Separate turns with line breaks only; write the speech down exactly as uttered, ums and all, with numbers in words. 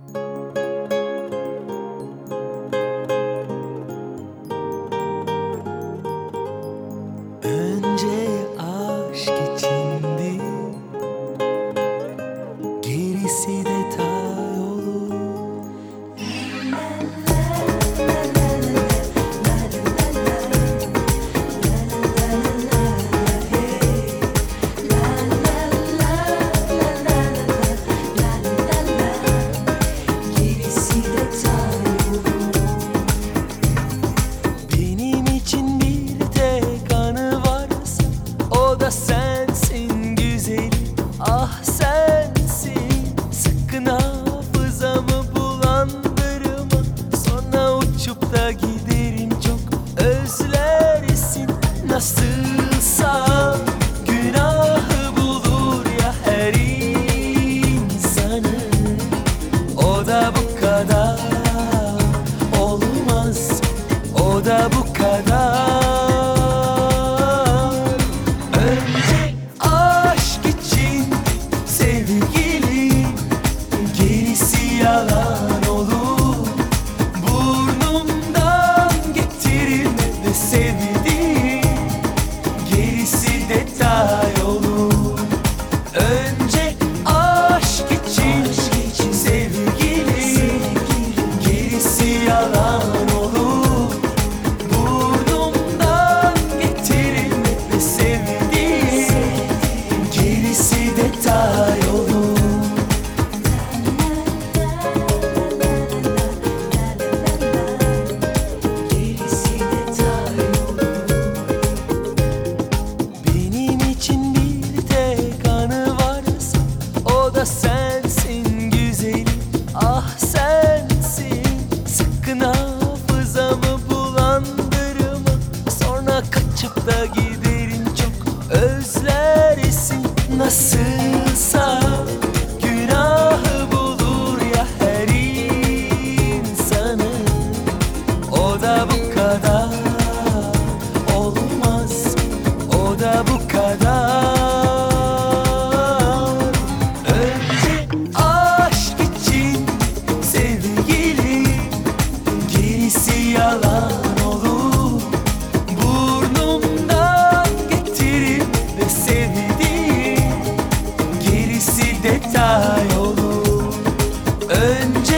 Önce aşk içindi, gerisi detay olur. Benim için bir tek anı varsa o da sensin güzelim, ah sensin. Sakın hafızamı bulandırma, sonra uçup da giderim, çok özlersin. Nasılsa günahı bulur ya her insanın, o da bu kadar olmaz, o da bu kadar. Önce aşk için sevgili, gerisi yalan olur. Burnumdan getirilme de sevdiğim, gerisi detay olur. Önce aşk için sevgili, gerisi yalan olur. Burnumdan getirilme ve sevdiğim, gerisi detay olur. Gerisi detay olur. Benim için bir tek anı varsa o da sensin güzelim, ah sensin. Sakın hafızamı bulandırma, sonra kaçıp da giderim, çok özlersin. Nasılsa günahı bulur ya her insanın, o da bu kadar olmaz, o da bu kadar. Önce aşk için sevgili, gerisi yalan olur. Burnumdan getirin ve sevdiğim, gerisi detay olur. Önce